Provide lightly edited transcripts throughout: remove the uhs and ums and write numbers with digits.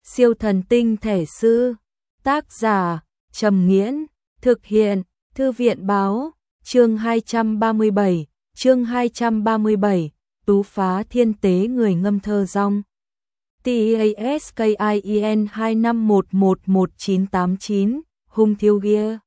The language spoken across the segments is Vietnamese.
Siêu thần tinh thể sư. Tác giả Trầm Nghiễn. Thực hiện Thư viện Báo. Chương 237. Tú phá thiên tế người ngâm thơ rong. TASKIEN 25111989. Hung thiêu ghia.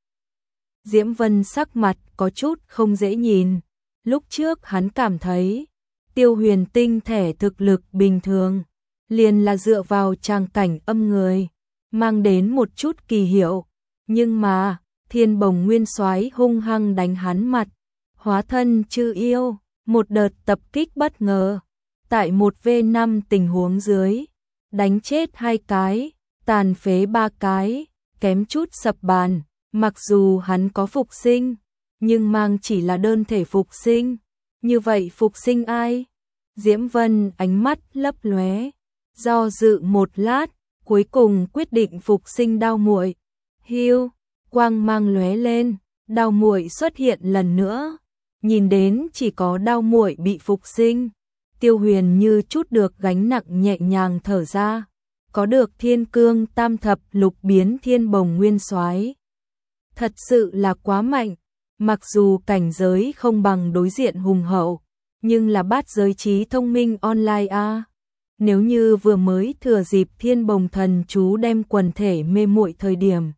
Diễm Vân sắc mặt có chút không dễ nhìn. Lúc trước hắn cảm thấy Tiêu Huyền tinh thể thực lực bình thường, liền là dựa vào tràng cảnh âm người, mang đến một chút kỳ hiệu. Nhưng mà, Thiên Bồng Nguyên Soái hung hăng đánh hắn mặt, hóa thân chư yêu, một đợt tập kích bất ngờ. Tại 1v5 tình huống dưới, đánh chết 2 cái, tàn phế 3 cái, kém chút sập bàn. Mặc dù hắn có phục sinh, nhưng mang chỉ là đơn thể phục sinh. Như vậy phục sinh ai? Diễm Vân ánh mắt lấp lóe, do dự một lát, cuối cùng quyết định phục sinh Đao Muội. Hiu, quang mang lóe lên, Đao Muội xuất hiện lần nữa. Nhìn đến chỉ có Đao Muội bị phục sinh, Tiêu Huyền như chút được gánh nặng nhẹ nhàng thở ra. Có được Thiên Cương Tam Thập Lục biến Thiên Bồng Nguyên Soái, thật sự là quá mạnh. Mặc dù cảnh giới không bằng đối diện hùng hậu, nhưng là bát giới trí thông minh online a. Nếu như vừa mới thừa dịp Thiên Bồng thần chú đem quần thể mê muội thời điểm,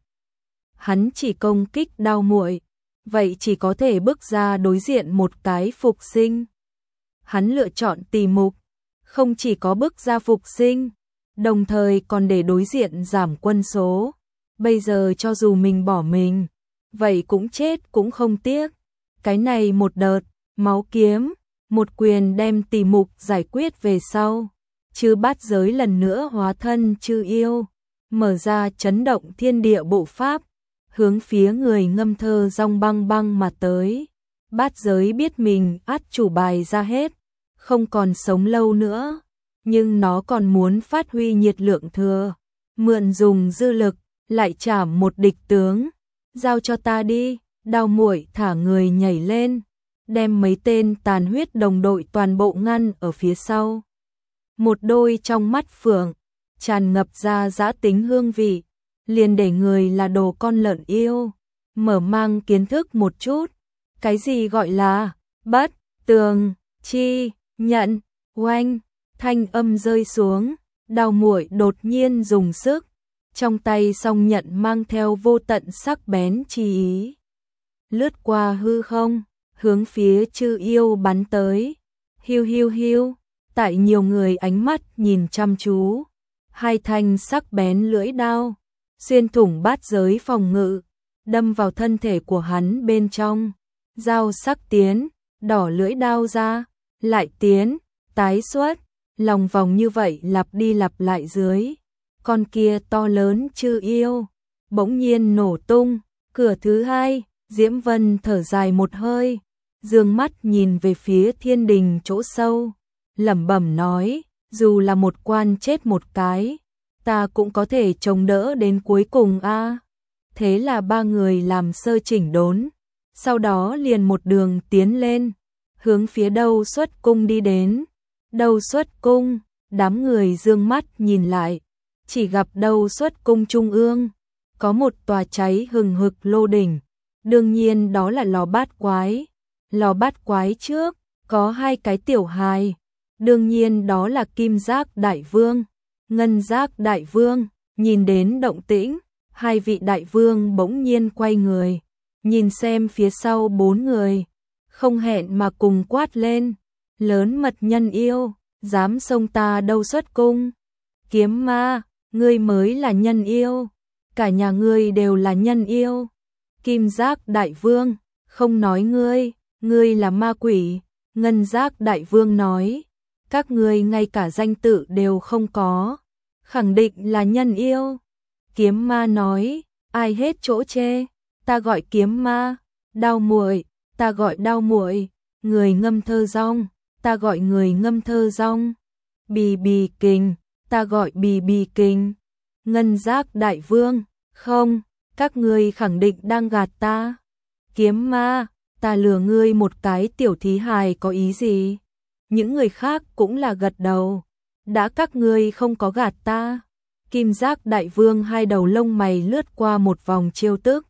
hắn chỉ công kích Đao Muội, vậy chỉ có thể bước ra đối diện một cái phục sinh. Hắn lựa chọn tỉ mục, không chỉ có bước ra phục sinh, đồng thời còn để đối diện giảm quân số. Bây giờ cho dù mình bỏ mình, vậy cũng chết cũng không tiếc. Cái này một đợt, máu kiếm, một quyền đem tỉ mục giải quyết về sau. Chư bát giới lần nữa hóa thân chư yêu, mở ra chấn động thiên địa bộ pháp, hướng phía người ngâm thơ rong băng băng mà tới. Bát giới biết mình át chủ bài ra hết, không còn sống lâu nữa, nhưng nó còn muốn phát huy nhiệt lượng thừa, mượn dùng dư lực, lại chảm một địch tướng. Giao cho ta đi. Đao Muội thả người nhảy lên, đem mấy tên tàn huyết đồng đội toàn bộ ngăn ở phía sau. Một đôi trong mắt phượng, tràn ngập ra dã tính hương vị, liền để người là đồ con lợn yêu, mở mang kiến thức một chút. Cái gì gọi là bất tường chi nhận. Oanh, thanh âm rơi xuống, Đao Muội đột nhiên dùng sức, trong tay song nhận mang theo vô tận sắc bén chi ý, lướt qua hư không, hướng phía chư yêu bắn tới. Hiu hiu hiu, tại nhiều người ánh mắt nhìn chăm chú, 2 thanh sắc bén lưỡi đao xuyên thủng bát giới phòng ngự, đâm vào thân thể của hắn bên trong. Dao sắc tiến, đỏ lưỡi đao ra, lại tiến, tái xuất, lòng vòng như vậy lặp đi lặp lại dưới. Con kia to lớn chư yêu bỗng nhiên nổ tung. Cửa thứ 2, Diễm Vân thở dài một hơi, dương mắt nhìn về phía thiên đình chỗ sâu, lẩm bẩm nói, dù là một quan chết một cái, ta cũng có thể chống đỡ đến cuối cùng a. Thế là 3 người làm sơ chỉnh đốn, sau đó liền một đường tiến lên, hướng phía Đâu Xuất Cung đi đến. Đâu Xuất Cung, đám người dương mắt nhìn lại, chỉ gặp Đâu Xuất Cung trung ương có một tòa cháy hừng hực lô đỉnh, đương nhiên đó là lò bát quái. Lò bát quái trước có 2 cái tiểu hài, đương nhiên đó là Kim Giác Đại Vương, Ngân Giác Đại Vương. Nhìn đến động tĩnh, 2 vị đại vương bỗng nhiên quay người, nhìn xem phía sau 4 người, không hẹn mà cùng quát lên, lớn mật nhân yêu, dám xông ta Đâu Xuất Cung. Kiếm ma, ngươi mới là nhân yêu, cả nhà ngươi đều là nhân yêu. Kim Giác Đại Vương, không nói ngươi là ma quỷ. Ngân Giác Đại Vương nói, các ngươi ngay cả danh tự đều không có, khẳng định là nhân yêu. Kiếm ma nói, ai hết chỗ chê, ta gọi kiếm ma. Đao Muội, ta gọi Đao Muội. Người ngâm thơ rong, ta gọi người ngâm thơ rong. Bì bì kình, ta gọi bì bì kình. Ngân Giác Đại Vương, không, các ngươi khẳng định đang gạt ta. Kiếm ma, ta lừa ngươi một cái tiểu thí hài có ý gì? Những người khác cũng là gật đầu, đã các ngươi không có gạt ta, Kim Giác Đại Vương hai đầu lông mày lướt qua một vòng chiêu tức.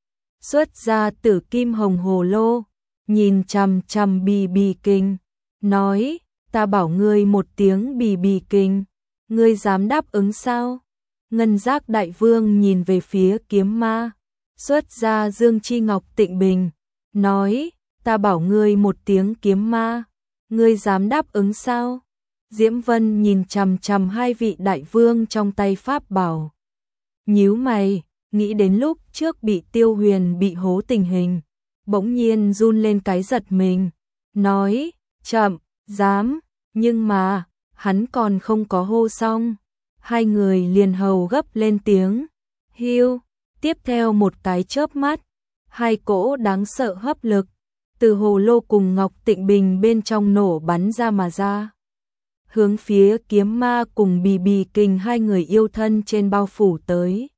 Xuất ra Tử Kim Hồng Hồ Lô, nhìn chằm chằm Bì Bì Kinh, nói, ta bảo ngươi một tiếng Bì Bì Kinh, ngươi dám đáp ứng sao? Ngân Giác Đại Vương nhìn về phía kiếm ma, xuất ra Dương Chi Ngọc Tịnh Bình, nói, ta bảo ngươi một tiếng kiếm ma, ngươi dám đáp ứng sao? Diễm Vân nhìn chằm chằm hai vị đại vương trong tay pháp bảo. Nhíu mày, nghĩ đến lúc trước bị Tiêu Huyền bị hố tình hình, bỗng nhiên run lên cái giật mình, nói, chậm, dám, nhưng mà, hắn còn không có hô xong. Hai người liền hầu gấp lên tiếng, hiu, tiếp theo một cái chớp mắt, hai cỗ đáng sợ hấp lực, từ hồ lô cùng Ngọc Tịnh Bình bên trong nổ bắn ra mà ra. Hướng phía kiếm ma cùng Bì Bì Kinh hai người yêu thân trên bao phủ tới.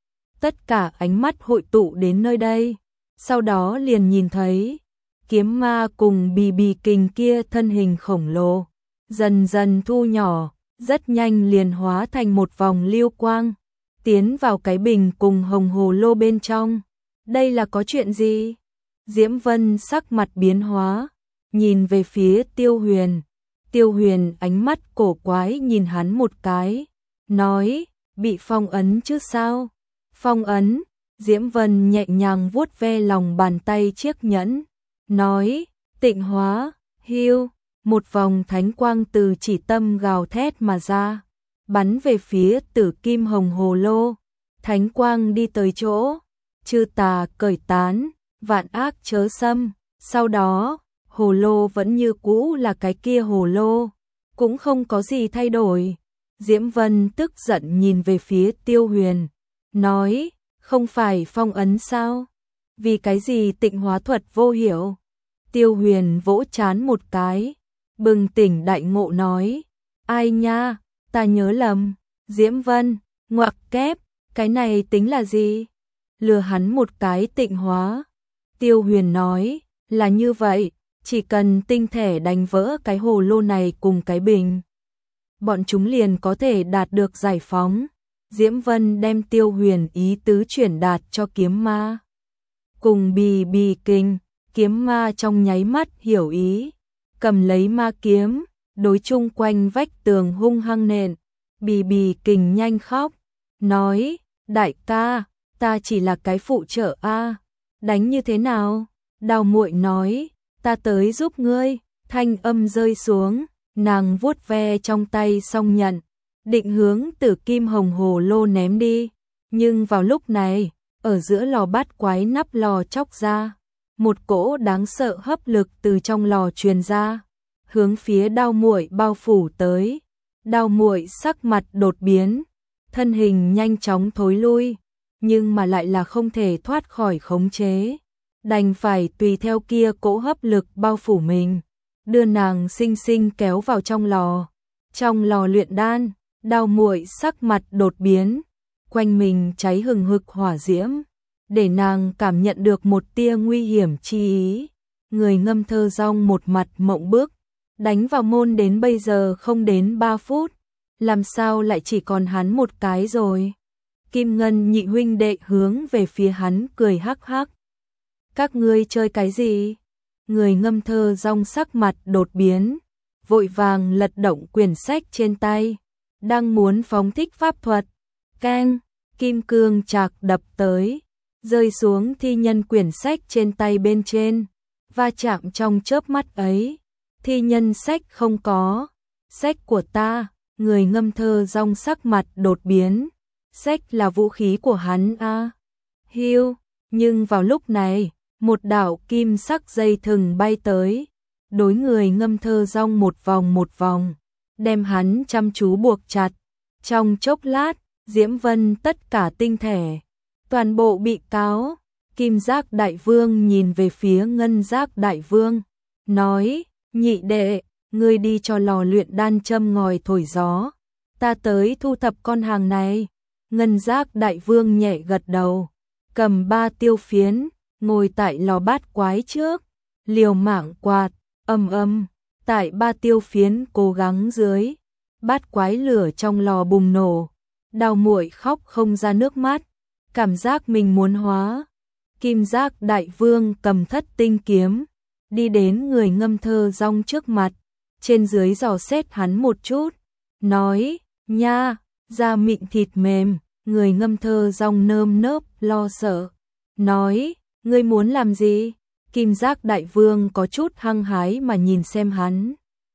Tất cả ánh mắt hội tụ đến nơi đây, sau đó liền nhìn thấy, kiếm ma cùng Bì Bì Kinh kia thân hình khổng lồ, dần dần thu nhỏ, rất nhanh liền hóa thành một vòng lưu quang, tiến vào cái bình cùng hồng hồ lô bên trong. Đây là có chuyện gì? Diễm Vân sắc mặt biến hóa, nhìn về phía Tiêu Huyền. Tiêu Huyền ánh mắt cổ quái nhìn hắn một cái, nói, bị phong ấn chứ sao? Phong ấn, Diễm Vân nhẹ nhàng vuốt ve lòng bàn tay chiếc nhẫn, nói, tịnh hóa, hiu, một vòng thánh quang từ chỉ tâm gào thét mà ra, bắn về phía Tử Kim Hồng Hồ Lô. Thánh quang đi tới chỗ, chư tà cởi tán, vạn ác chớ xâm, sau đó, hồ lô vẫn như cũ là cái kia hồ lô, cũng không có gì thay đổi. Diễm Vân tức giận nhìn về phía Tiêu Huyền, nói, không phải phong ấn sao? Vì cái gì tịnh hóa thuật vô hiệu? Tiêu Huyền vỗ trán một cái, bừng tỉnh đại ngộ nói, ai nha, ta nhớ lầm. Diễm Vân, ngoặc kép, cái này tính là gì? Lừa hắn một cái tịnh hóa. Tiêu Huyền nói, là như vậy, chỉ cần tinh thể đánh vỡ cái hồ lô này cùng cái bình, bọn chúng liền có thể đạt được giải phóng. Diễm Vân đem Tiêu Huyền ý tứ chuyển đạt cho kiếm ma. Cùng Bì Bì Kinh, kiếm ma trong nháy mắt hiểu ý, cầm lấy ma kiếm, đối chung quanh vách tường hung hăng nện. Bì Bì Kinh nhanh khóc, nói, đại ca, ta chỉ là cái phụ trợ a, đánh như thế nào? Đào Muội nói, ta tới giúp ngươi. Thanh âm rơi xuống, nàng vuốt ve trong tay song nhận, định hướng Tử Kim Hồng Hồ Lô ném đi. Nhưng vào lúc này, ở giữa lò bát quái nắp lò chóc ra, một cỗ đáng sợ hấp lực từ trong lò truyền ra, hướng phía Đao Muội bao phủ tới. Đao Muội sắc mặt đột biến, thân hình nhanh chóng thối lui, nhưng mà lại là không thể thoát khỏi khống chế, đành phải tùy theo kia cỗ hấp lực bao phủ mình, đưa nàng xinh xinh kéo vào trong lò. Trong lò luyện đan, Đao Muội sắc mặt đột biến, quanh mình cháy hừng hực hỏa diễm, để nàng cảm nhận được một tia nguy hiểm chi ý. Người Ngâm Thơ Rong một mặt mộng bức, đánh vào môn đến bây giờ không đến 3 phút, làm sao lại chỉ còn hắn một cái rồi? Kim Ngân nhị huynh đệ hướng về phía hắn cười hắc hắc. Các ngươi chơi cái gì? Người Ngâm Thơ Rong sắc mặt đột biến, vội vàng lật động quyển sách trên tay, đang muốn phóng thích pháp thuật. Keng, kim cương chạc đập tới, rơi xuống thi nhân quyển sách trên tay bên trên, va chạm trong chớp mắt ấy. Thi nhân sách không có, sách của ta. Người Ngâm Thơ Rong sắc mặt đột biến, sách là vũ khí của hắn a. Hiu, nhưng vào lúc này, một đạo kim sắc dây thừng bay tới, đối người Ngâm Thơ Rong một vòng, đem hắn chăm chú buộc chặt. Trong chốc lát, Diễm Vân tất cả tinh thể, toàn bộ bị cáo. Kim Giác Đại Vương nhìn về phía Ngân Giác Đại Vương, nói, nhị đệ, ngươi đi cho lò luyện đan châm ngòi thổi gió, ta tới thu thập con hàng này. Ngân Giác Đại Vương nhẹ gật đầu, cầm 3 tiêu phiến, ngồi tại lò bát quái trước, liều mạng quạt, tại 3 tiêu phiến cố gắng dưới, bát quái lửa trong lò bùng nổ, Đào Muội khóc không ra nước mắt, cảm giác mình muốn hóa. Kim Giác Đại Vương cầm Thất Tinh kiếm, đi đến người Ngâm Thơ Dong trước mặt, trên dưới dò xét hắn một chút, nói, nha, da mịn thịt mềm, người Ngâm Thơ Dong nơm nớp lo sợ, nói, ngươi muốn làm gì? Kim Giác Đại Vương có chút hăng hái mà nhìn xem hắn,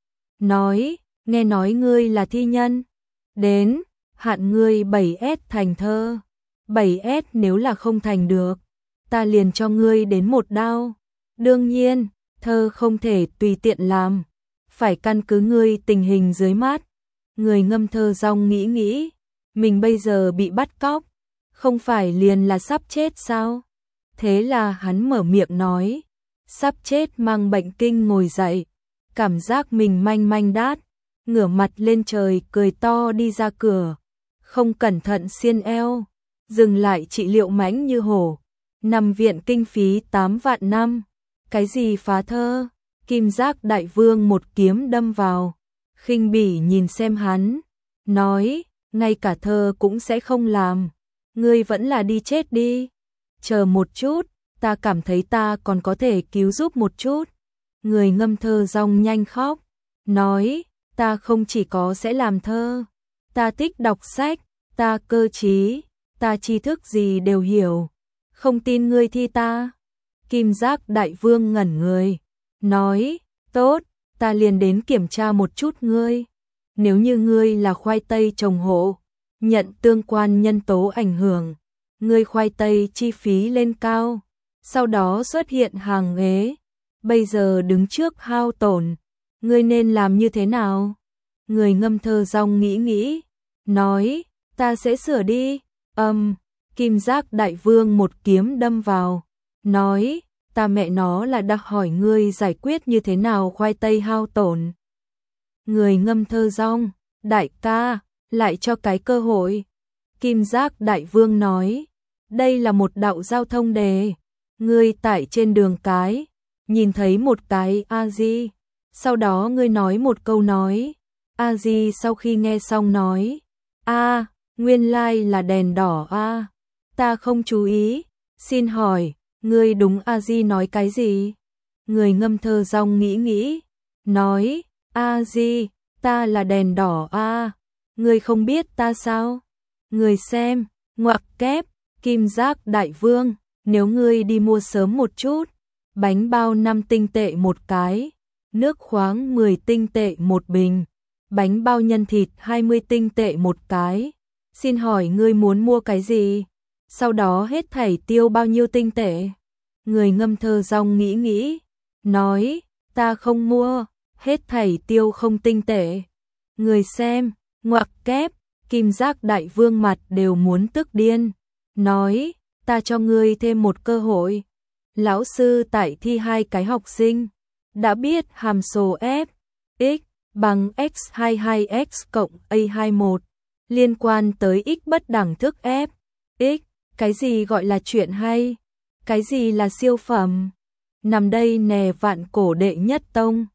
nói, nghe nói ngươi là thi nhân, đến, hạn ngươi 7S thành thơ, 7S nếu là không thành được, ta liền cho ngươi đến một đao. Đương nhiên, thơ không thể tùy tiện làm, phải căn cứ ngươi tình hình dưới mắt. Người Ngâm Thơ Dong nghĩ, mình bây giờ bị bắt cóc, không phải liền là sắp chết sao? Thế là hắn mở miệng nói, sắp chết mang bệnh kinh ngồi dậy, cảm giác mình manh manh đát, ngửa mặt lên trời cười to đi ra cửa, không cẩn thận xiên eo, dừng lại trị liệu mãnh như hổ, nằm viện kinh phí 8 vạn năm. Cái gì phá thơ? Kim Giác Đại Vương một kiếm đâm vào, khinh bỉ nhìn xem hắn, nói, ngay cả thơ cũng sẽ không làm, ngươi vẫn là đi chết đi, chờ một chút, ta cảm thấy ta còn có thể cứu giúp một chút. Người Ngâm Thơ Dong nhanh khóc, nói, ta không chỉ có sẽ làm thơ, ta thích đọc sách, ta cơ trí, ta tri thức gì đều hiểu, không tin ngươi thi ta. Kim Giác Đại Vương ngẩn người, nói, tốt, ta liền đến kiểm tra một chút ngươi. Nếu như ngươi là khoai tây trồng hộ, nhận tương quan nhân tố ảnh hưởng, ngươi khoai tây chi phí lên cao, sau đó xuất hiện hàng ế, bây giờ đứng trước hao tổn, ngươi nên làm như thế nào? Người Ngâm Thơ Dong nghĩ, nói, ta sẽ sửa đi. Kim Giác Đại Vương một kiếm đâm vào, nói, ta mẹ nó là đặc hỏi ngươi giải quyết như thế nào khoai tây hao tổn. Người Ngâm Thơ Dong, đại ca, lại cho cái cơ hội. Kim Giác Đại Vương nói, đây là một đạo giao thông đề, ngươi tại trên đường cái, nhìn thấy một cái A-di, sau đó ngươi nói một câu nói, A-di sau khi nghe xong nói, a, nguyên lai là đèn đỏ a, ta không chú ý, xin hỏi, ngươi đúng A-di nói cái gì? Người Ngâm Thơ Dong nghĩ, nói, A-di, ta là đèn đỏ a, ngươi không biết ta sao? Người xem, ngoặc kép, Kim Giác Đại Vương, nếu ngươi đi mua sớm một chút, bánh bao 5 tinh tệ một cái, nước khoáng 10 tinh tệ một bình, bánh bao nhân thịt 20 tinh tệ một cái, xin hỏi ngươi muốn mua cái gì? Sau đó hết thảy tiêu bao nhiêu tinh tệ? Người Ngâm Thơ Dong nghĩ, nói, ta không mua, hết thảy tiêu không tinh tệ. Người xem, ngoặc kép, Kim Giác Đại Vương mặt đều muốn tức điên, nói, ta cho ngươi thêm một cơ hội. Lão sư tại thi 2 cái học sinh, đã biết hàm số f, x bằng x22x cộng a21, liên quan tới x bất đẳng thức f, x, cái gì gọi là chuyện hay, cái gì là siêu phẩm, nằm đây nè vạn cổ đệ nhất tông.